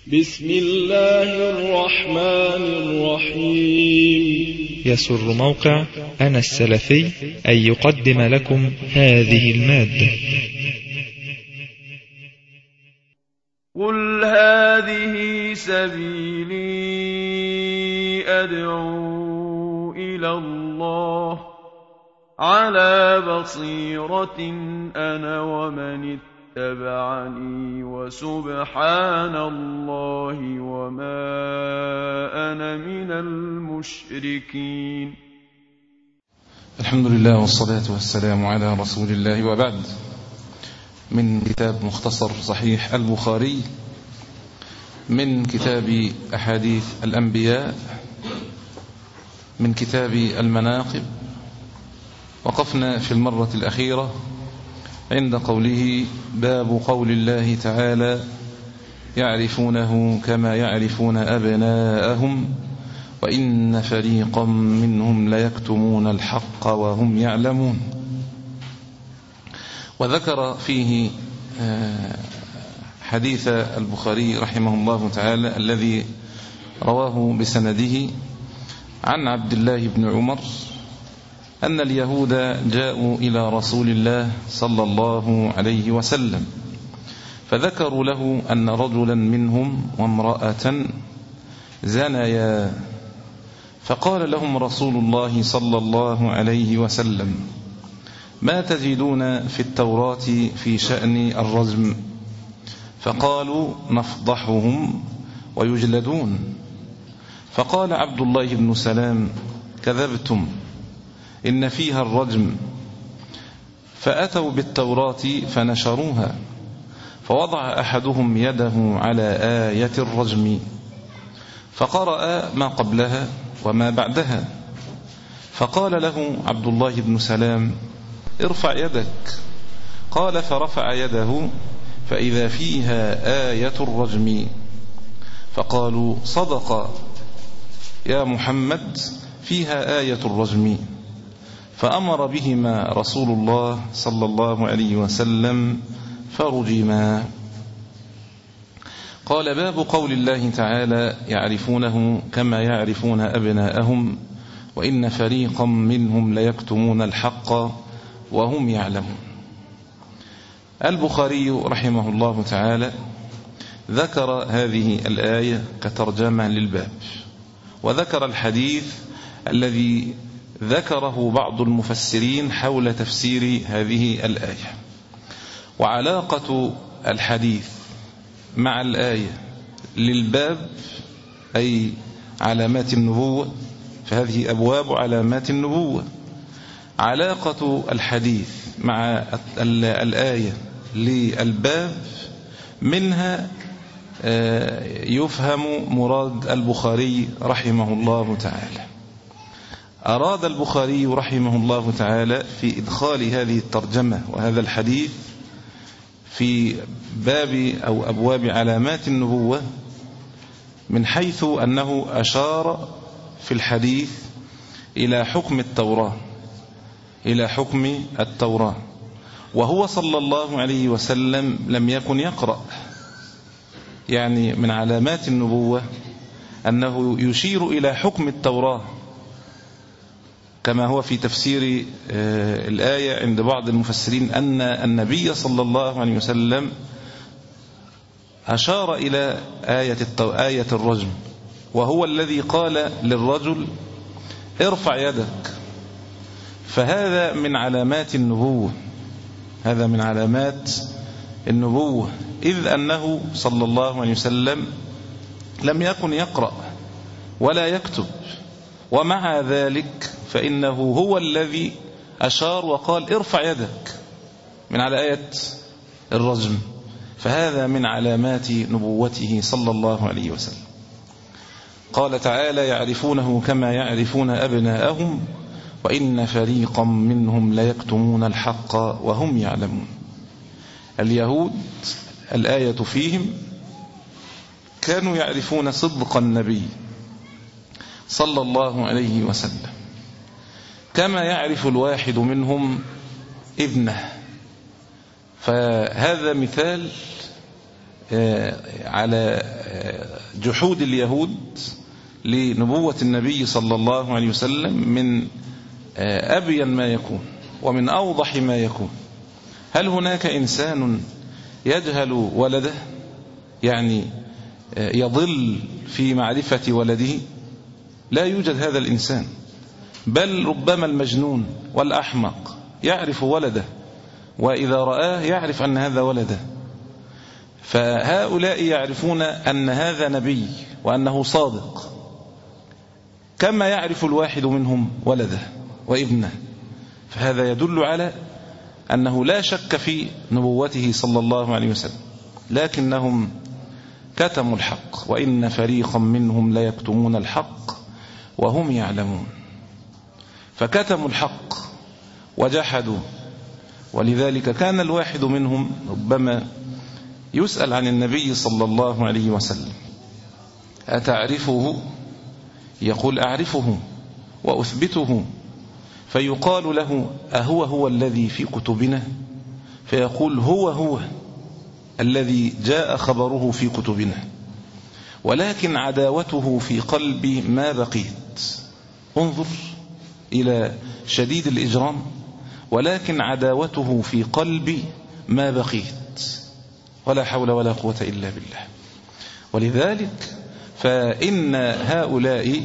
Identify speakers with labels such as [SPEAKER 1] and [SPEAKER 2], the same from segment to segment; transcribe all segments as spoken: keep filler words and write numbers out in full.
[SPEAKER 1] بسم الله الرحمن الرحيم.
[SPEAKER 2] يسر موقع أنا السلفي أن يقدم لكم هذه المادة.
[SPEAKER 3] قل هذه سبيلي أدعو إلى الله على بصيرة أنا ومن اتبعني وسبحان الله وما أنا من المشركين.
[SPEAKER 4] الحمد لله والصلاة والسلام على رسول الله، وبعد. من كتاب مختصر صحيح البخاري من كتاب أحاديث الأنبياء من كتاب المناقب، وقفنا في المرة الأخيرة عند قوله: باب قول الله تعالى: يعرفونه كما يعرفون أبناءهم وإن فريقا منهم ليكتمون الحق وهم يعلمون. وذكر فيه حديث البخاري رحمه الله تعالى الذي رواه بسنده عن عبد الله بن عمر أن اليهود جاءوا إلى رسول الله صلى الله عليه وسلم، فذكروا له أن رجلا منهم وامرأة زنيا، فقال لهم رسول الله صلى الله عليه وسلم: ما تجدون في التوراة في شأن الرجم؟ فقالوا: نفضحهم ويجلدون. فقال عبد الله بن سلام: كذبتم، إن فيها الرجم. فأتوا بالتوراة فنشروها، فوضع أحدهم يده على آية الرجم فقرأ ما قبلها وما بعدها، فقال له عبد الله بن سلام: ارفع يدك. قال: فرفع يده فإذا فيها آية الرجم. فقالوا: صدق يا محمد، فيها آية الرجم. فأمر بهما رسول الله صلى الله عليه وسلم فرجما. قال: باب قول الله تعالى: يعرفونه كما يعرفون أبناءهم وإن فريقا منهم ليكتمون الحق وهم يعلمون. البخاري رحمه الله تعالى ذكر هذه الآية كترجمة للباب، وذكر الحديث الذي ذكره بعض المفسرين حول تفسير هذه الآية. وعلاقة الحديث مع الآية للباب أي علامات النبوة، فهذه أبواب علامات النبوة. علاقة الحديث مع الآية للباب منها يفهم مراد البخاري رحمه الله تعالى. أراد البخاري رحمه الله تعالى في إدخال هذه الترجمة وهذا الحديث في باب أو أبواب علامات النبوة من حيث أنه أشار في الحديث إلى حكم التوراة إلى حكم التوراة وهو صلى الله عليه وسلم لم يكن يقرأ. يعني من علامات النبوة أنه يشير إلى حكم التوراة، كما هو في تفسير الآية عند بعض المفسرين أن النبي صلى الله عليه وسلم أشار إلى آية آية الرجم، وهو الذي قال للرجل: ارفع يدك. فهذا من علامات النبوة، هذا من علامات النبوة، إذ أنه صلى الله عليه وسلم لم يكن يقرأ ولا يكتب، ومع ذلك فإنه هو الذي أشار وقال: ارفع يدك، من على آية الرجم. فهذا من علامات نبوته صلى الله عليه وسلم. قال تعالى: يعرفونه كما يعرفون أبناءهم وإن فريقا منهم ليكتمون الحق وهم يعلمون. اليهود الآية فيهم كانوا يعرفون صدق النبي صلى الله عليه وسلم كما يعرف الواحد منهم ابنه. فهذا مثال على جحود اليهود لنبوة النبي صلى الله عليه وسلم من أبين ما يكون ومن أوضح ما يكون. هل هناك إنسان يجهل ولده، يعني يضل في معرفة ولده؟ لا يوجد هذا الإنسان، بل ربما المجنون والأحمق يعرف ولده، وإذا رآه يعرف أن هذا ولده. فهؤلاء يعرفون أن هذا نبي وأنه صادق، كما يعرف الواحد منهم ولده وابنه. فهذا يدل على أنه لا شك في نبوته صلى الله عليه وسلم، لكنهم كتموا الحق، وإن فريقا منهم ليكتمون الحق وهم يعلمون. فكتموا الحق وجحدوا، ولذلك كان الواحد منهم ربما يسأل عن النبي صلى الله عليه وسلم: أتعرفه؟ يقول: أعرفه وأثبته. فيقال له: أهو هو الذي في كتبنا؟ فيقول: هو هو الذي جاء خبره في كتبنا، ولكن عداوته في قلبي ما بقيت. انظر إلى شديد الإجرام، ولكن عداوته في قلبي ما بقيت، ولا حول ولا قوة إلا بالله. ولذلك فإن هؤلاء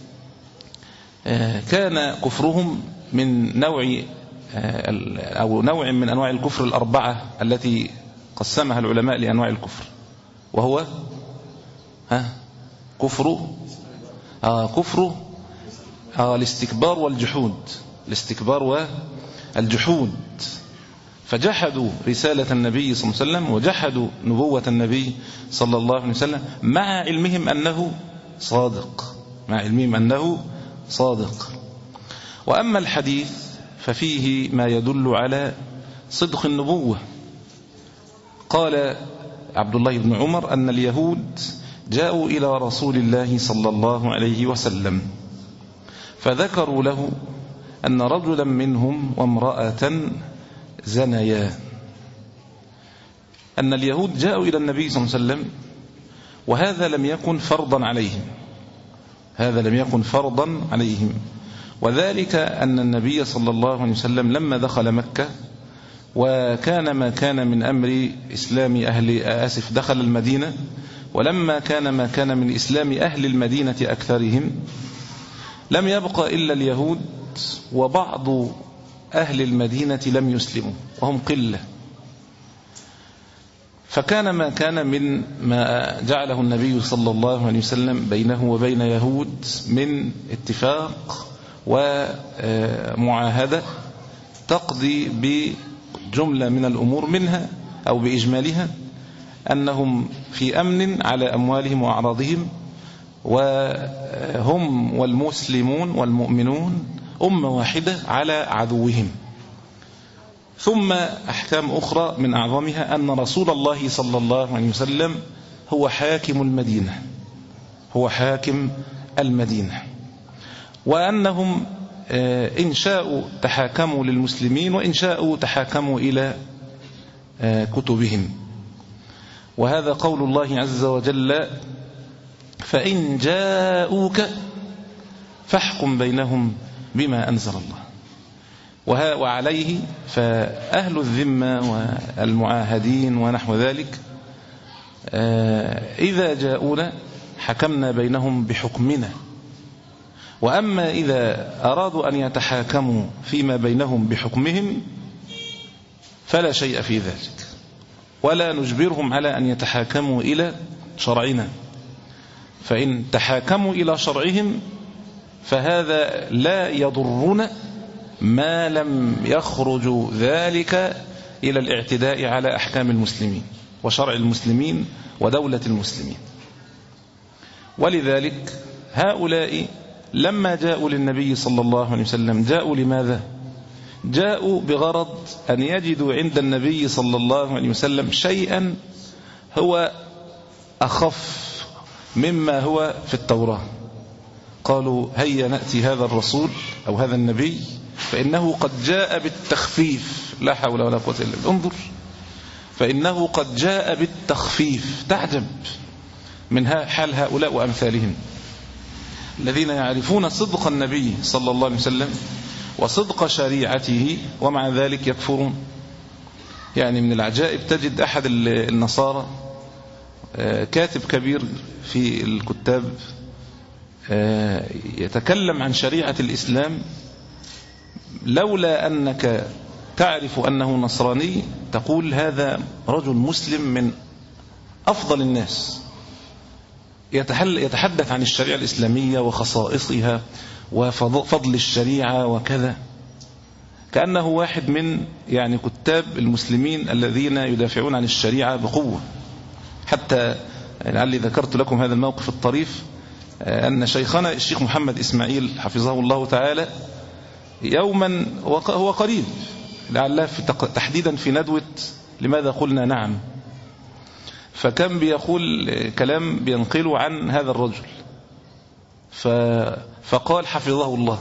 [SPEAKER 4] كان كفرهم من نوع أو نوع من أنواع الكفر الأربعة التي قسمها العلماء لأنواع الكفر، وهو ها كفر آه كفر آه الاستكبار والجحود، الاستكبار والجحود. فجحدوا رسالة النبي صلى الله عليه وسلم وجحدوا نبوة النبي صلى الله عليه وسلم، مع علمهم أنه صادق، مع علمهم أنه صادق. وأما الحديث ففيه ما يدل على صدق النبوة. قال عبد الله بن عمر أن اليهود جاءوا إلى رسول الله صلى الله عليه وسلم فذكروا له أن رجلا منهم وامرأة زنيا. أن اليهود جاءوا إلى النبي صلى الله عليه وسلم، وهذا لم يكن فرضا عليهم، هذا لم يكن فرضا عليهم وذلك أن النبي صلى الله عليه وسلم لما دخل مكة، وكان ما كان من أمر إسلام أهل آسف دخل المدينة، ولما كان ما كان من إسلام أهل المدينة أكثرهم، لم يبقى إلا اليهود وبعض أهل المدينة لم يسلموا وهم قلة. فكان ما كان من ما جعله النبي صلى الله عليه وسلم بينه وبين يهود من اتفاق ومعاهدة تقضي بجملة من الأمور، منها أو بإجمالها أنهم في أمن على أموالهم وأعراضهم، وهم والمسلمون والمؤمنون أمة واحدة على عدوهم. ثم أحكام أخرى من أعظمها أن رسول الله صلى الله عليه وسلم هو حاكم المدينة، هو حاكم المدينة، وأنهم إن شاءوا تحاكموا للمسلمين وإن شاءوا تحاكموا إلى كتبهم. وهذا قول الله عز وجل: فإن جاءوك فاحكم بينهم بما أنزل الله. وعليه فأهل الذمة والمعاهدين ونحو ذلك إذا جاءونا حكمنا بينهم بحكمنا، وأما إذا أرادوا أن يتحاكموا فيما بينهم بحكمهم فلا شيء في ذلك، ولا نجبرهم على أن يتحاكموا إلى شرعنا. فإن تحاكموا إلى شرعهم فهذا لا يضرنا ما لم يخرج ذلك إلى الاعتداء على أحكام المسلمين وشرع المسلمين ودولة المسلمين. ولذلك هؤلاء لما جاءوا للنبي صلى الله عليه وسلم جاءوا لماذا؟ جاءوا بغرض أن يجدوا عند النبي صلى الله عليه وسلم شيئا هو أخف مما هو في التوراة. قالوا: هيا نأتي هذا الرسول أو هذا النبي فإنه قد جاء بالتخفيف. لا حول ولا قوة إلا بالله. انظر، فإنه قد جاء بالتخفيف. تعجب، من حال هؤلاء وأمثالهم الذين يعرفون صدق النبي صلى الله عليه وسلم وصدق شريعته ومع ذلك يكفرون. يعني من العجائب تجد أحد النصارى كاتب كبير في الكتاب يتكلم عن شريعة الإسلام، لولا أنك تعرف أنه نصراني تقول هذا رجل مسلم من أفضل الناس، يتحدث عن الشريعة الإسلامية وخصائصها وفضل الشريعة وكذا، كأنه واحد من يعني كتاب المسلمين الذين يدافعون عن الشريعة بقوة. حتى لعلي ذكرت لكم هذا الموقف الطريف، أن شيخنا الشيخ محمد إسماعيل حفظه الله تعالى يوما هو قريب لعله في تحديدا في ندوة لماذا قلنا نعم، فكان بيقول كلام بينقله عن هذا الرجل، فقال حفظه الله.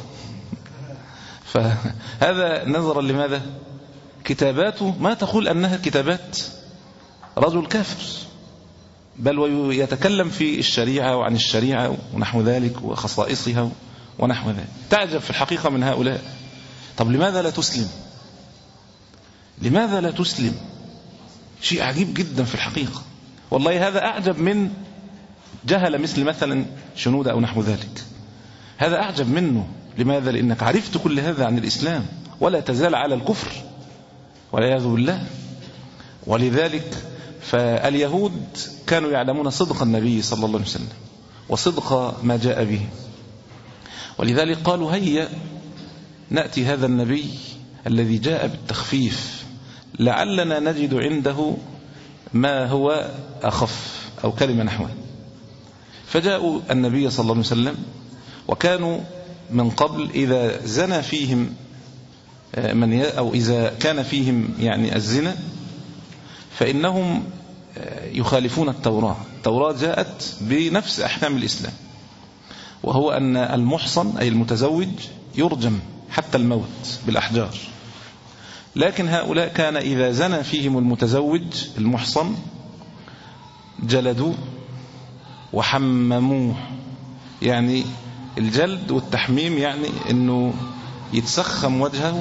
[SPEAKER 4] فهذا نظرا لماذا؟ كتاباته ما تقول أنها كتابات رجل كافر، بل ويتكلم في الشريعة وعن الشريعة ونحو ذلك وخصائصها ونحو ذلك. تعجب في الحقيقة من هؤلاء. طب لماذا لا تسلم؟ لماذا لا تسلم؟ شيء عجيب جدا في الحقيقة، والله هذا أعجب من جهل مثل مثلا شنودة أو نحو ذلك. هذا أعجب منه. لماذا؟ لأنك عرفت كل هذا عن الإسلام ولا تزال على الكفر والعياذ بالله. ولذلك فاليهود كانوا يعلمون صدق النبي صلى الله عليه وسلم وصدق ما جاء به، ولذلك قالوا هيا نأتي هذا النبي الذي جاء بالتخفيف لعلنا نجد عنده ما هو أخف أو كلمة نحوه. فجاءوا النبي صلى الله عليه وسلم، وكانوا من قبل إذا زنى فيهم من أو إذا كان فيهم يعني الزنا فإنهم يخالفون التوراة. التوراة جاءت بنفس أحكام الإسلام، وهو أن المحصن أي المتزوج يرجم حتى الموت بالأحجار. لكن هؤلاء كان إذا زنى فيهم المتزوج المحصن جلدوه وحمموه. يعني الجلد والتحميم يعني أنه يتسخم وجهه،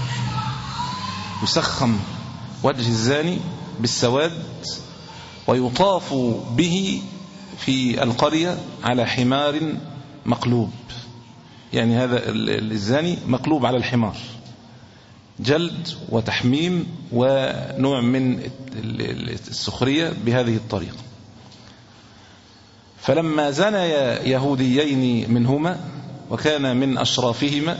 [SPEAKER 4] يسخم وجه الزاني بالسواد، ويطاف به في القرية على حمار مقلوب. يعني هذا الزاني مقلوب على الحمار، جلد وتحميم ونوع من السخرية بهذه الطريقة. فلما زنى يهوديين منهما وكان من أشرافهما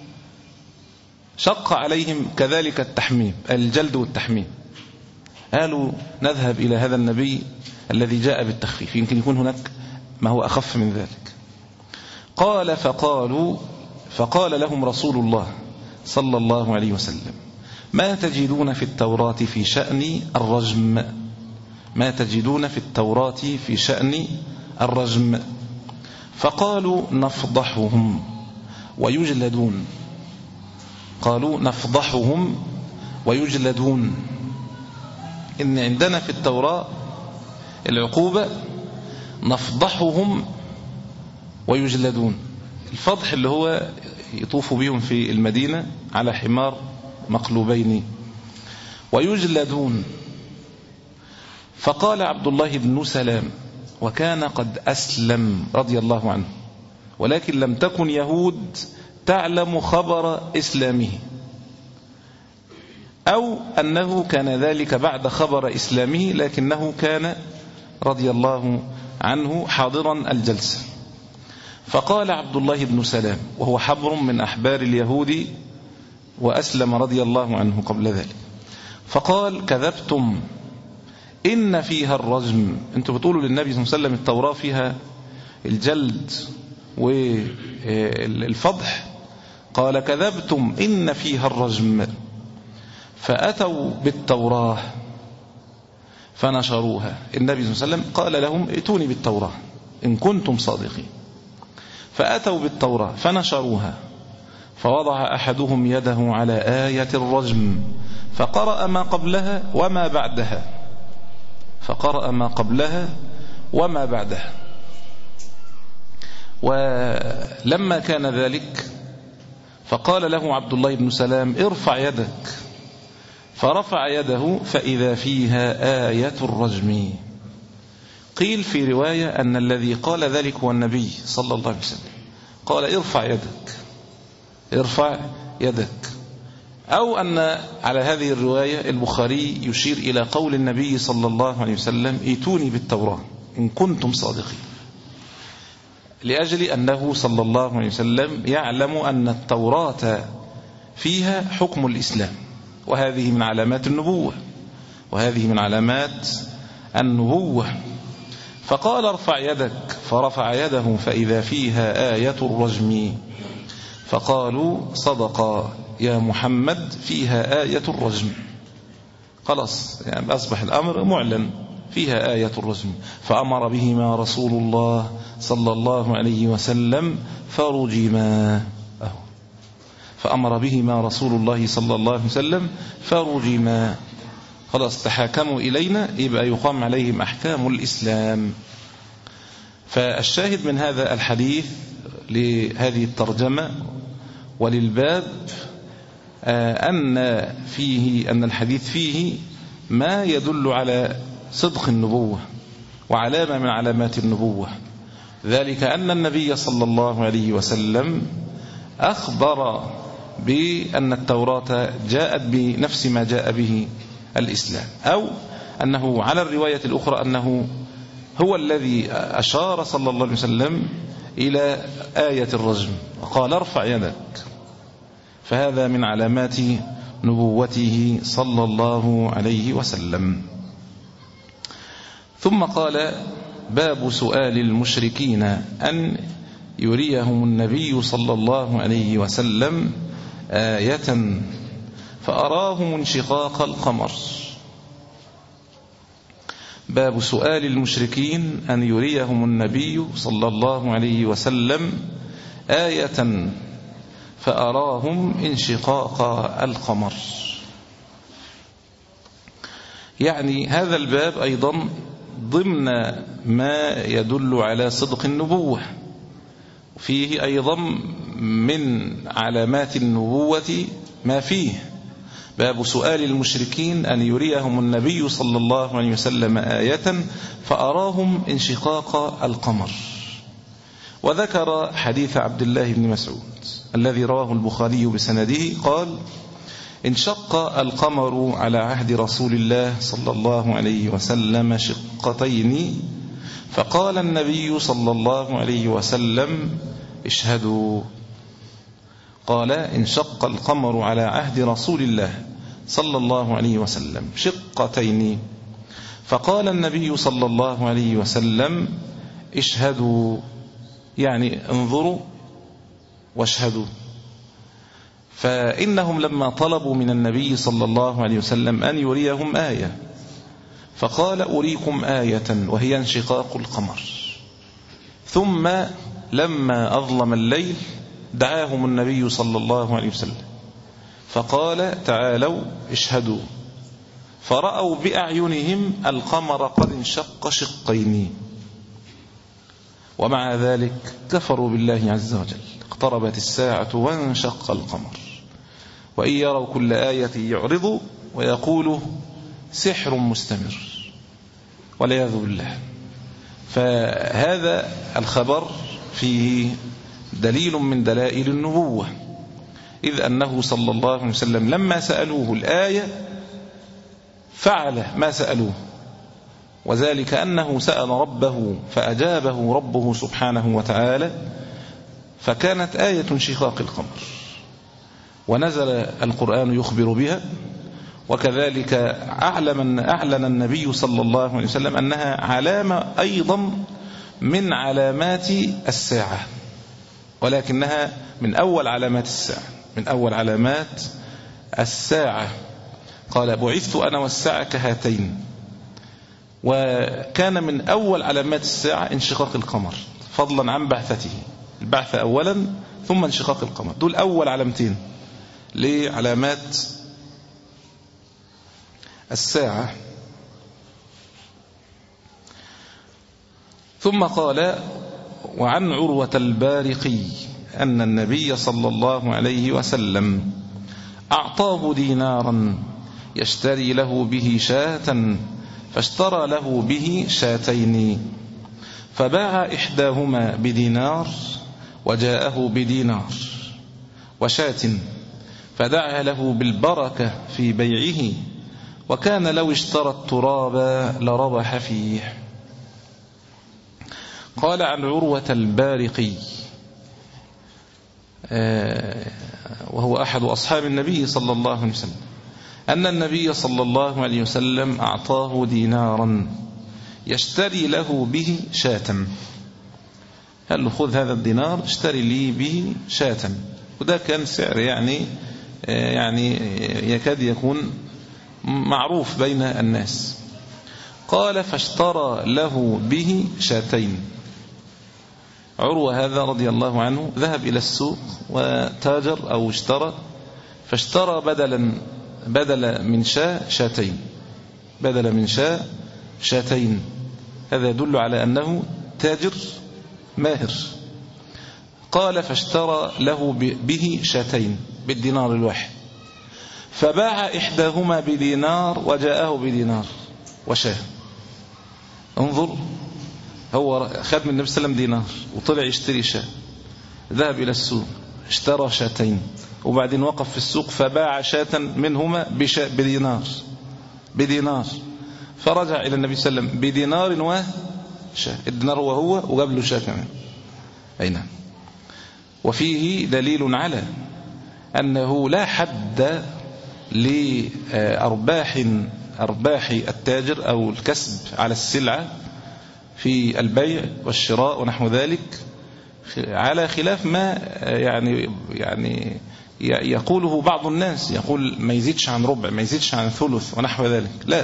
[SPEAKER 4] شق عليهم كذلك التحميم، الجلد والتحميم. قالوا نذهب إلى هذا النبي الذي جاء بالتخفيف، يمكن يكون هناك ما هو أخف من ذلك. قال فقالوا فقال لهم رسول الله صلى الله عليه وسلم ما تجدون في التوراة في شأن الرجم؟ ما تجدون في التوراة في شأن الرجم؟ فقالوا نفضحهم ويجلدون. قالوا نفضحهم ويجلدون. إن عندنا في التوراة العقوبة نفضحهم ويجلدون. الفضح اللي هو يطوف بهم في المدينة على حمار مقلوبين، ويجلدون. فقال عبد الله بن سلام وكان قد أسلم رضي الله عنه، ولكن لم تكن يهود تعلم خبر إسلامه، أو أنه كان ذلك بعد خبر إسلامه، لكنه كان رضي الله عنه حاضرا الجلسة. فقال عبد الله بن سلام وهو حبر من أحبار اليهود وأسلم رضي الله عنه قبل ذلك، فقال كذبتم إن فيها الرجم. أنتم بتقولوا للنبي صلى الله عليه وسلم التوراة فيها الجلد والفضح، قال كذبتم إن فيها الرجم. فأتوا بالتوراة فنشروها. النبي صلى الله عليه وسلم قال لهم ائتوني بالتوراة إن كنتم صادقين. فأتوا بالتوراة فنشروها، فوضع أحدهم يده على آية الرجم فقرأ ما قبلها وما بعدها، فقرأ ما قبلها وما بعدها. ولما كان ذلك فقال له عبد الله بن سلام ارفع يدك، فرفع يده فإذا فيها آية الرجم. قيل في رواية أن الذي قال ذلك هو النبي صلى الله عليه وسلم، قال ارفع يدك ارفع يدك. أو أن على هذه الرواية البخاري يشير إلى قول النبي صلى الله عليه وسلم ائتوني بالتوراة إن كنتم صادقين، لأجل أنه صلى الله عليه وسلم يعلم أن التوراة فيها حكم الإسلام، وهذه من علامات النبوة وهذه من علامات النبوة. فقال ارفع يدك، فرفع يده فإذا فيها آية الرجم. فقالوا صدق يا محمد فيها آية الرجم. خلاص يعني أصبح الأمر معلن، فيها آية الرجم. فأمر بهما رسول الله صلى الله عليه وسلم فرجما. فأمر بهما رسول الله صلى الله عليه وسلم فرجما. خلاص تحاكموا إلينا، يبقى يقام عليهم أحكام الإسلام. فالشاهد من هذا الحديث لهذه الترجمة وللباب أن فيه أن الحديث فيه ما يدل على صدق النبوة وعلامة من علامات النبوة، ذلك أن النبي صلى الله عليه وسلم أخبر بأن التوراة جاءت بنفس ما جاء به الإسلام، أو أنه على الرواية الأخرى أنه هو الذي أشار صلى الله عليه وسلم إلى آية الرجم وقال ارفع يدك. فهذا من علامات نبوته صلى الله عليه وسلم. ثم قال باب سؤال المشركين أن يريهم النبي صلى الله عليه وسلم آية فأراهم انشقاق القمر. باب سؤال المشركين أن يريهم النبي صلى الله عليه وسلم آية فأراهم انشقاق القمر. يعني هذا الباب أيضا ضمن ما يدل على صدق النبوة، فيه أيضا من علامات النبوة ما فيه باب سؤال المشركين أن يريهم النبي صلى الله عليه وسلم آية فأراهم انشقاق القمر. وذكر حديث عبد الله بن مسعود الذي رواه البخاري بسنده قال انشق القمر على عهد رسول الله صلى الله عليه وسلم شقتين، فقال النبي صلى الله عليه وسلم اشهدوا. قال انشق القمر على عهد رسول الله صلى الله عليه وسلم شقتين، فقال النبي صلى الله عليه وسلم اشهدوا، يعني انظروا واشهدوا. فإنهم لما طلبوا من النبي صلى الله عليه وسلم أن يريهم آية فقال أريكم آية وهي انشقاق القمر. ثم لما أظلم الليل دعاهم النبي صلى الله عليه وسلم فقال تعالوا اشهدوا، فرأوا بأعينهم القمر قد انشق شقين، ومع ذلك كفروا بالله عز وجل. اقتربت الساعة وانشق القمر، وإن يروا كل آية يعرضوا ويقولوا سحر مستمر والعياذ بالله. فهذا الخبر فيه دليل من دلائل النبوة، إذ أنه صلى الله عليه وسلم لما سألوه الآية فعل ما سألوه، وذلك أنه سأل ربه فأجابه ربه سبحانه وتعالى، فكانت آية انشقاق القمر، ونزل القرآن يخبر بها. وكذلك أعلم أعلن النبي صلى الله عليه وسلم أنها علامة أيضا من علامات الساعة، ولكنها من أول علامات الساعة من أول علامات الساعة. قال بعثت أنا والساعة كهاتين. وكان من أول علامات الساعة انشقاق القمر، فضلا عن بعثته، البعث أولا ثم انشقاق القمر، دول أول علامتين لعلامات الساعة. ثم قال: وعن عروة البارقي أن النبي صلى الله عليه وسلم أعطاه دينارا يشتري له به شاة، فاشترى له به شاتين، فباع إحداهما بدينار وجاءه بدينار وشاة، فدعا له بالبركة في بيعه، وكان لو اشترى التراب لربح فيه. قال عن عروة البارقي وهو أحد أصحاب النبي صلى الله عليه وسلم أن النبي صلى الله عليه وسلم أعطاه دينارا يشتري له به شاة. قال له: خذ هذا الدينار اشتري لي به شاة. وده كان سعر يعني يعني يكاد يكون معروف بين الناس. قال: فاشترى له به شاتين. عروة هذا رضي الله عنه ذهب إلى السوق وتاجر أو اشترى، فاشترى بدلا بدل من شاة شاتين، بدل من شاة شاتين. هذا يدل على أنه تاجر ماهر. قال: فاشترى له به شاتين بالدينار الواحد، فباع إحداهما بدينار وجاءه بدينار وشاه. انظر، هو خد من النبي صلى الله عليه وسلم دينار وطلع يشتري شاة، ذهب إلى السوق اشترى شاتين، وبعدين وقف في السوق فباع شاة منهما بدينار بدينار فرجع إلى النبي صلى الله عليه وسلم بدينار وشاة. الدينار هو هو وجاب له شاة كمان. أي نعم. وفيه دليل على أنه لا حد لأرباح أرباح التاجر أو الكسب على السلعة في البيع والشراء ونحو ذلك، على خلاف ما يعني يعني يقوله بعض الناس، يقول ما يزيدش عن ربع، ما يزيدش عن ثلث ونحو ذلك. لا،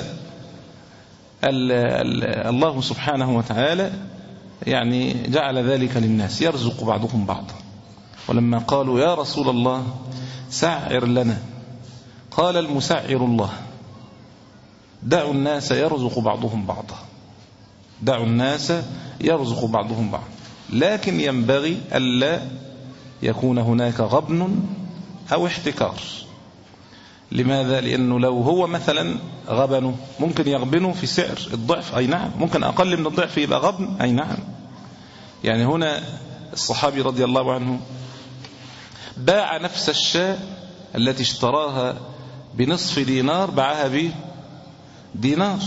[SPEAKER 4] الله سبحانه وتعالى يعني جعل ذلك للناس، يرزق بعضهم بعضا. ولما قالوا: يا رسول الله سعر لنا، قال: المسعر الله، دعوا الناس يرزق بعضهم بعضا، دعوا الناس يرزق بعضهم بعضا، لكن ينبغي ألا يكون هناك غبن أو احتكار. لماذا؟ لأنه لو هو مثلا غبنه ممكن يغبنه في سعر الضعف، أي نعم، ممكن أقل من الضعف يبقى غبن، أي نعم. يعني هنا الصحابي رضي الله عنه باع نفس الشاة التي اشتراها بنصف دينار، باعها بدينار.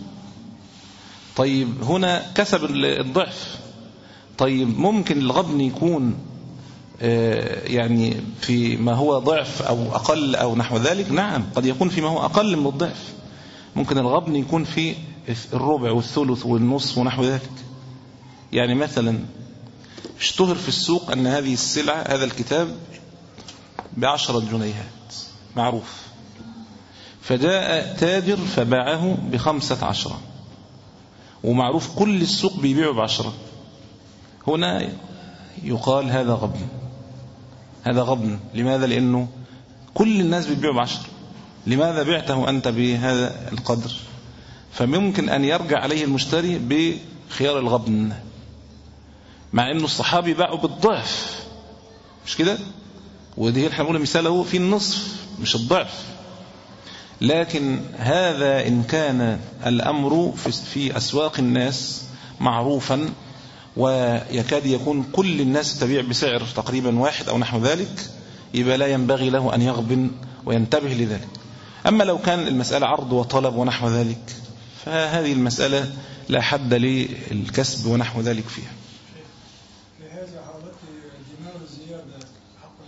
[SPEAKER 4] طيب هنا كسب الضعف. طيب ممكن الغبن يكون يعني في ما هو ضعف أو أقل أو نحو ذلك، نعم، قد يكون في ما هو أقل من الضعف. ممكن الغبن يكون في الربع والثلث والنصف ونحو ذلك. يعني مثلا اشتهر في السوق أن هذه السلعة، هذا الكتاب بعشرة جنيهات، معروف، فجاء تاجر فباعه بخمسة عشرة، ومعروف كل السوق بيبيعه بعشرة. هنا يقال هذا غبن، هذا غبن. لماذا؟ لأنه كل الناس بيبيعوا بعشرة، لماذا بعته أنت بهذا القدر؟ فممكن أن يرجع عليه المشتري بخيار الغبن، مع أنه الصحابي باعوا بالضعف، مش كده؟ ودي احنا نقول مثاله في النصف مش الضعف. لكن هذا إن كان الأمر في أسواق الناس معروفا ويكاد يكون كل الناس تبيع بسعر تقريبا واحد أو نحو ذلك، يبقى لا ينبغي له أن يغبن وينتبه لذلك. أما لو كان المسألة عرض وطلب ونحو ذلك، فهذه المسألة لا حد للكسب ونحو ذلك فيها.
[SPEAKER 5] لهذا حالة دينار الزيادة حق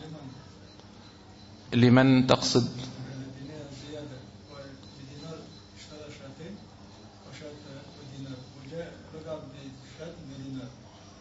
[SPEAKER 5] لمن؟
[SPEAKER 4] لمن تقصد؟
[SPEAKER 5] دينار زيادة، بدينار اشترى شاتين وشات ودينار، وجاء رجع بشات بدينار،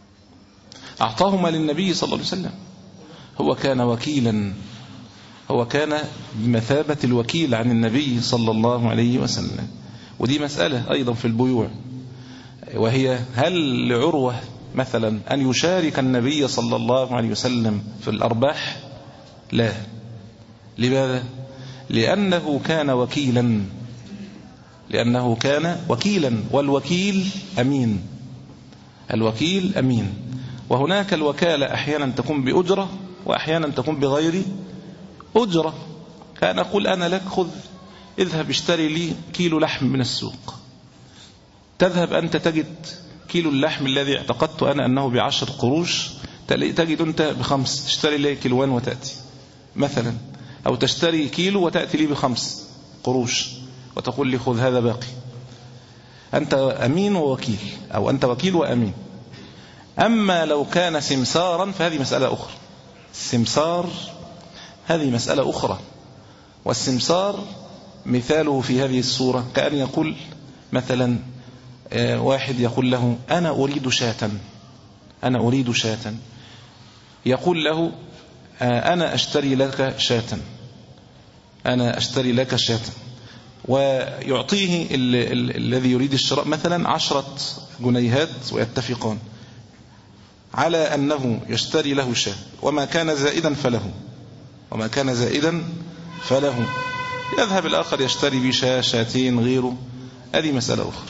[SPEAKER 4] أعطاهما للنبي صلى الله عليه وسلم. هو كان وكيلا، هو كان بمثابة الوكيل عن النبي صلى الله عليه وسلم. ودي مسألة أيضا في البيوع، وهي هل لعروة مثلا أن يشارك النبي صلى الله عليه وسلم في الأرباح؟ لا. لماذا؟ لأنه كان وكيلا، لأنه كان وكيلا، والوكيل أمين. الوكيل أمين. وهناك الوكالة أحيانا تكون بأجرة وأحيانا تكون بغير أجرة. كان أقول أنا لك خذ اذهب اشتري لي كيلو لحم من السوق، تذهب أنت تجد كيلو اللحم الذي اعتقدت أنا أنه بعشر قروش تجد أنت بخمس، تشتري لي كيلوان وتأتي مثلا، أو تشتري كيلو وتأتي لي بخمس قروش وتقول لي خذ هذا باقي. أنت أمين ووكيل، أو أنت وكيل وأمين. أما لو كان سمسارا فهذه مسألة أخرى. السمسار هذه مسألة أخرى. والسمسار مثاله في هذه الصورة كأن يقول مثلا واحد يقول له أنا أريد شاة، أنا أريد شاة، يقول له أنا أشتري لك شاة، أنا أشتري لك شاة، ويعطيه ال ال الذي يريد الشراء مثلا عشرة جنيهات، ويتفقان على أنه يشتري له شاة، وما كان زائدا فله، وما كان زائدا فله. يذهب الآخر يشتري بشاة شاتين غيره، هذه مسألة أخرى.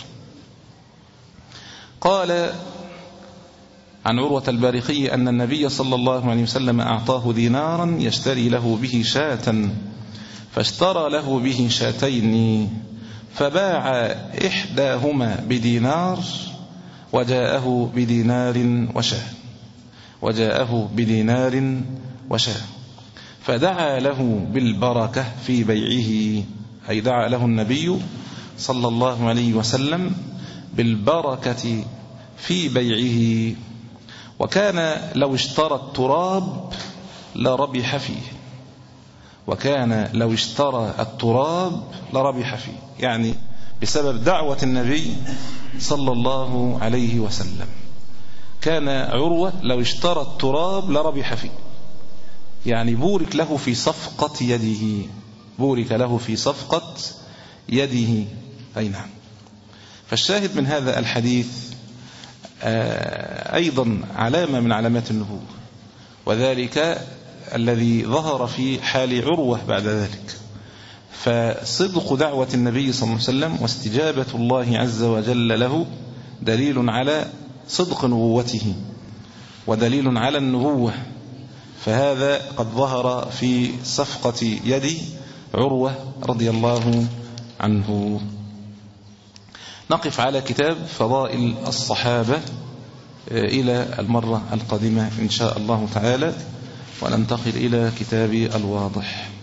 [SPEAKER 4] قال عن عروة البارقي أن النبي صلى الله عليه وسلم أعطاه دينارا يشتري له به شاة، فاشترى له به شاتين، فباع إحداهما بدينار وجاءه بدينار وشاة، وجاءه بدينار وشاة، فدعا له بالبركة في بيعه، أي دعا له النبي صلى الله عليه وسلم بالبركة في بيعه. وكان لو اشترى التراب لربح فيه، وكان لو اشترى التراب لربح فيه، يعني بسبب دعوة النبي صلى الله عليه وسلم كان عروة لو اشترى التراب لربح فيه، يعني بورك له في صفقة يده، بورك له في صفقة يده. أي نعم. فالشاهد من هذا الحديث أيضا علامة من علامات النبوة، وذلك الذي ظهر في حال عروة بعد ذلك. فصدق دعوة النبي صلى الله عليه وسلم واستجابة الله عز وجل له دليل على صدق نبوته ودليل على النبوة، فهذا قد ظهر في صفقة يد عروة رضي الله عنه. نقف على كتاب فضائل الصحابة إلى المرة القادمة إن شاء الله تعالى، وننتقل إلى كتاب الواضح.